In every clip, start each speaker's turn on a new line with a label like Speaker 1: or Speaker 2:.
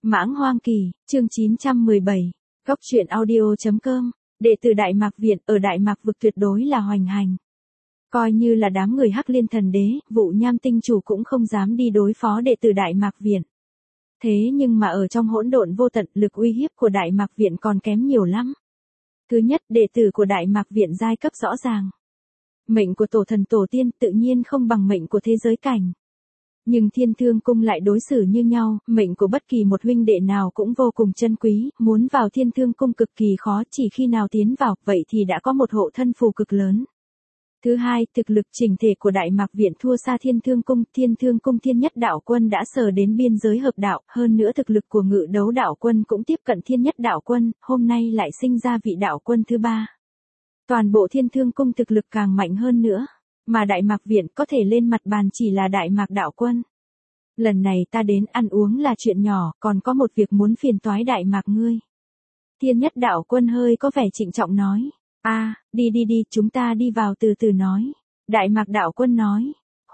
Speaker 1: Mãng Hoang Kỳ, chương 917, Góc truyện audio.com, đệ tử Đại Mạc Viện ở Đại Mạc vực tuyệt đối là hoành hành. Coi như là đám người Hắc Liên Thần Đế, Vụ Nham Tinh Chủ cũng không dám đi đối phó đệ tử Đại Mạc Viện. Thế nhưng mà ở trong hỗn độn vô tận, lực uy hiếp của Đại Mạc Viện còn kém nhiều lắm. Thứ nhất, đệ tử của Đại Mạc Viện giai cấp rõ ràng. Mệnh của tổ thần tổ tiên tự nhiên không bằng mệnh của thế giới cảnh. Nhưng Thiên Thương Cung lại đối xử như nhau, mệnh của bất kỳ một huynh đệ nào cũng vô cùng chân quý, muốn vào Thiên Thương Cung cực kỳ khó, chỉ khi nào tiến vào, vậy thì đã có một hộ thân phù cực lớn. Thứ hai, thực lực chỉnh thể của Đại Mạc Viện thua xa Thiên Thương Cung Thiên Nhất Đạo Quân đã sờ đến biên giới hợp đạo, hơn nữa thực lực của Ngự Đấu Đạo Quân cũng tiếp cận Thiên Nhất Đạo Quân, hôm nay lại sinh ra vị đạo quân thứ ba. Toàn bộ Thiên Thương Cung thực lực càng mạnh hơn nữa. Mà Đại Mạc Viện có thể lên mặt bàn chỉ là Đại Mạc Đạo Quân. Lần này ta đến ăn uống là chuyện nhỏ, còn có một việc muốn phiền toái Đại Mạc ngươi. Thiên Nhất Đạo Quân hơi có vẻ trịnh trọng nói. Đi, chúng ta đi vào từ từ nói. Đại Mạc Đạo Quân nói.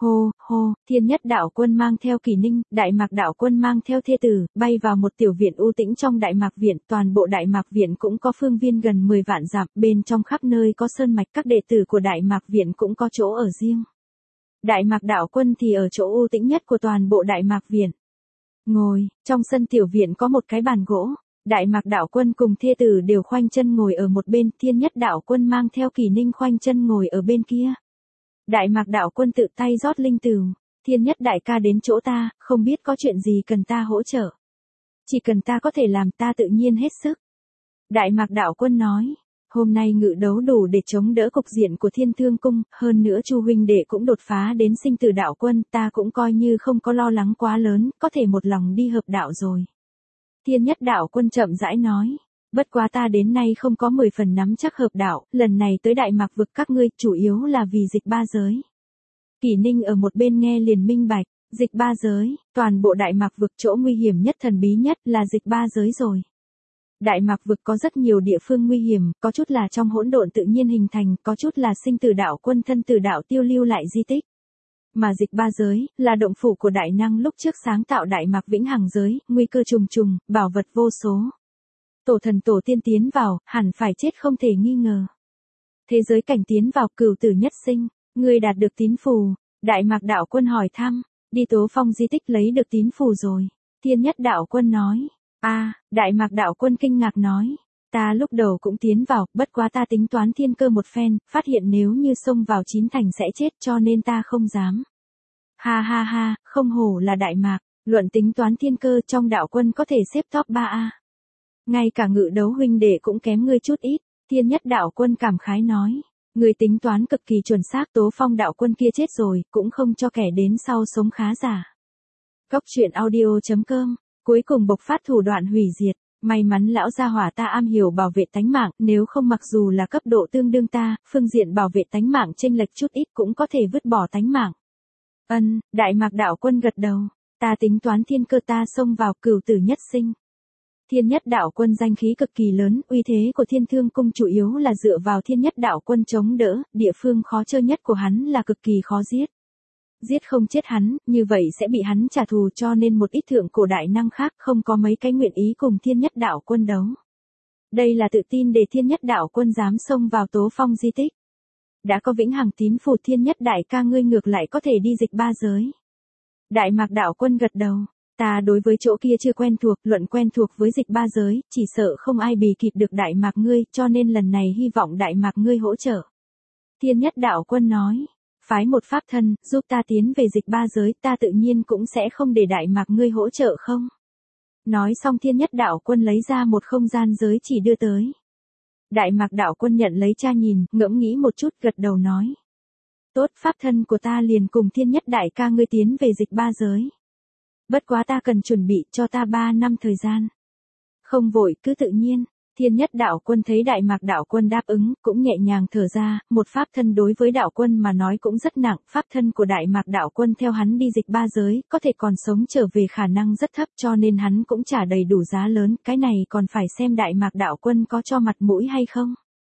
Speaker 1: Hô, Thiên Nhất Đạo Quân mang theo Kỳ Ninh, Đại Mạc Đạo Quân mang theo thê tử, bay vào một tiểu viện u tĩnh trong Đại Mạc Viện, toàn bộ Đại Mạc Viện cũng có phương viên gần 10 vạn dặm, bên trong khắp nơi có sơn mạch, các đệ tử của Đại Mạc Viện cũng có chỗ ở riêng. Đại Mạc Đạo Quân thì ở chỗ u tĩnh nhất của toàn bộ Đại Mạc Viện. Ngồi, trong sân tiểu viện có một cái bàn gỗ, Đại Mạc Đạo Quân cùng thê tử đều khoanh chân ngồi ở một bên, Thiên Nhất Đạo Quân mang theo Kỳ Ninh khoanh chân ngồi ở bên kia. Đại Mạc Đạo Quân tự tay rót linh tửu, Thiên Nhất đại ca đến chỗ ta, không biết có chuyện gì cần ta hỗ trợ. Chỉ cần ta có thể làm, ta tự nhiên hết sức. Đại Mạc Đạo Quân nói, hôm nay ngự đấu đủ để chống đỡ cục diện của Thiên Thương Cung, hơn nữa Chu huynh đệ cũng đột phá đến sinh tử đạo quân, ta cũng coi như không có lo lắng quá lớn, có thể một lòng đi hợp đạo rồi. Thiên Nhất Đạo Quân chậm rãi nói. Bất quá ta đến nay không có 10 phần nắm chắc hợp đạo, lần này tới Đại Mạc vực các ngươi, chủ yếu là vì dịch ba giới. Kỳ Ninh ở một bên nghe liền minh bạch, dịch ba giới, toàn bộ Đại Mạc vực chỗ nguy hiểm nhất thần bí nhất là dịch ba giới rồi. Đại Mạc vực có rất nhiều địa phương nguy hiểm, có chút là trong hỗn độn tự nhiên hình thành, có chút là sinh tử đạo quân thân tử đạo tiêu lưu lại di tích. Mà dịch ba giới, là động phủ của đại năng lúc trước sáng tạo Đại Mạc vĩnh hằng giới, nguy cơ trùng trùng, bảo vật vô số. Tổ thần tổ tiên tiến vào, hẳn phải chết không thể nghi ngờ. Thế giới cảnh tiến vào, cửu tử nhất sinh, ngươi đạt được tín phù. Đại Mạc Đạo Quân hỏi thăm, đi Tố Phong di tích lấy được tín phù rồi. Thiên Nhất Đạo Quân nói, Đại Mạc Đạo Quân kinh ngạc nói, ta lúc đầu cũng tiến vào, bất quá ta tính toán thiên cơ một phen, phát hiện nếu như xông vào chín thành sẽ chết cho nên ta không dám. Ha, không hổ là Đại Mạc, luận tính toán thiên cơ trong đạo quân có thể xếp top 3A. Ngay cả Ngự Đấu huynh đệ cũng kém ngươi chút ít, Thiên Nhất Đạo Quân cảm khái nói. Ngươi tính toán cực kỳ chuẩn xác, Tố Phong đạo quân kia chết rồi, cũng không cho kẻ đến sau sống khá giả. Góc truyện audio.com, cuối cùng bộc phát thủ đoạn hủy diệt, may mắn lão gia hỏa ta am hiểu bảo vệ tánh mạng, nếu không mặc dù là cấp độ tương đương ta, phương diện bảo vệ tánh mạng chênh lệch chút ít cũng có thể vứt bỏ tánh mạng. Đại Mạc Đạo Quân gật đầu, ta tính toán thiên cơ ta xông vào cửu tử nhất sinh. Thiên Nhất Đạo Quân danh khí cực kỳ lớn, uy thế của Thiên Thương Cung chủ yếu là dựa vào Thiên Nhất Đạo Quân chống đỡ, địa phương khó chơi nhất của hắn là cực kỳ khó giết. Giết không chết hắn, như vậy sẽ bị hắn trả thù, cho nên một ít thượng cổ đại năng khác không có mấy cái nguyện ý cùng Thiên Nhất Đạo Quân đấu. Đây là tự tin để Thiên Nhất Đạo Quân dám xông vào Tố Phong di tích. Đã có vĩnh hằng tín phù, Thiên Nhất đại ca ngươi ngược lại có thể đi dịch ba giới. Đại Mạc Đạo Quân gật đầu. Ta đối với chỗ kia chưa quen thuộc, luận quen thuộc với dịch ba giới, chỉ sợ không ai bì kịp được Đại Mạc ngươi, cho nên lần này hy vọng Đại Mạc ngươi hỗ trợ. Thiên Nhất Đạo Quân nói, phái một pháp thân, giúp ta tiến về dịch ba giới, ta tự nhiên cũng sẽ không để Đại Mạc ngươi hỗ trợ không. Nói xong Thiên Nhất Đạo Quân lấy ra một không gian giới chỉ đưa tới. Đại Mạc Đạo Quân nhận lấy tra nhìn, ngẫm nghĩ một chút gật đầu nói. Tốt, pháp thân của ta liền cùng Thiên Nhất đại ca ngươi tiến về dịch ba giới. Bất quá ta cần chuẩn bị cho ta 3 năm thời gian. Không vội, cứ tự nhiên. Thiên Nhất Đạo Quân thấy Đại Mạc Đạo Quân đáp ứng, cũng nhẹ nhàng thở ra, một pháp thân đối với đạo quân mà nói cũng rất nặng, pháp thân của Đại Mạc Đạo Quân theo hắn đi dịch ba giới, có thể còn sống trở về khả năng rất thấp cho nên hắn cũng trả đầy đủ giá lớn, cái này còn phải xem Đại Mạc Đạo Quân có cho mặt mũi hay không.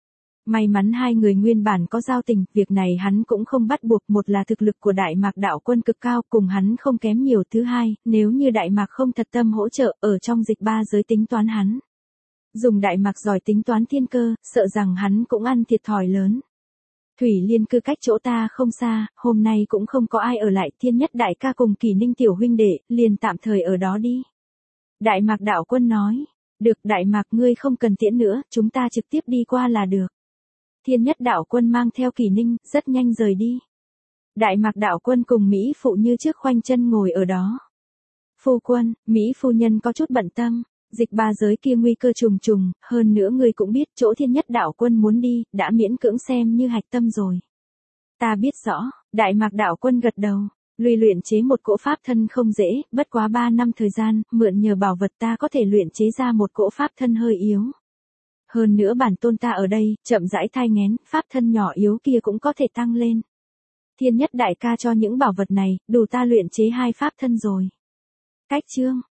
Speaker 1: May mắn hai người nguyên bản có giao tình, việc này hắn cũng không bắt buộc, một là thực lực của Đại Mạc đạo quân cực cao, cùng hắn không kém nhiều, thứ hai, nếu như Đại Mạc không thật tâm hỗ trợ, ở trong dịch ba giới tính toán hắn. Dùng Đại Mạc giỏi tính toán thiên cơ, sợ rằng hắn cũng ăn thiệt thòi lớn. Thủy Liên cư cách chỗ ta không xa, hôm nay cũng không có ai ở lại, Thiên Nhất đại ca cùng Kỳ Ninh tiểu huynh đệ, liền tạm thời ở đó đi. Đại Mạc đạo quân nói, được Đại Mạc ngươi không cần tiễn nữa, chúng ta trực tiếp đi qua là được. Thiên Nhất đạo quân mang theo Kỳ Ninh, rất nhanh rời đi. Đại Mạc đạo quân cùng Mỹ phụ như trước khoanh chân ngồi ở đó. Phu quân, Mỹ phu nhân có chút bận tâm, dịch ba giới kia nguy cơ trùng trùng, hơn nữa ngươi cũng biết chỗ Thiên Nhất đạo quân muốn đi, đã miễn cưỡng xem như hạch tâm rồi. Ta biết rõ, Đại Mạc đạo quân gật đầu, luyện chế một cỗ pháp thân không dễ, bất quá 3 năm thời gian, mượn nhờ bảo vật ta có thể luyện chế ra một cỗ pháp thân hơi yếu. Hơn nữa bản tôn ta ở đây, chậm rãi thai nghén, pháp thân nhỏ yếu kia cũng có thể tăng lên. Thiên Nhất đại ca cho những bảo vật này, đủ ta luyện chế 2 pháp thân rồi. Cách chương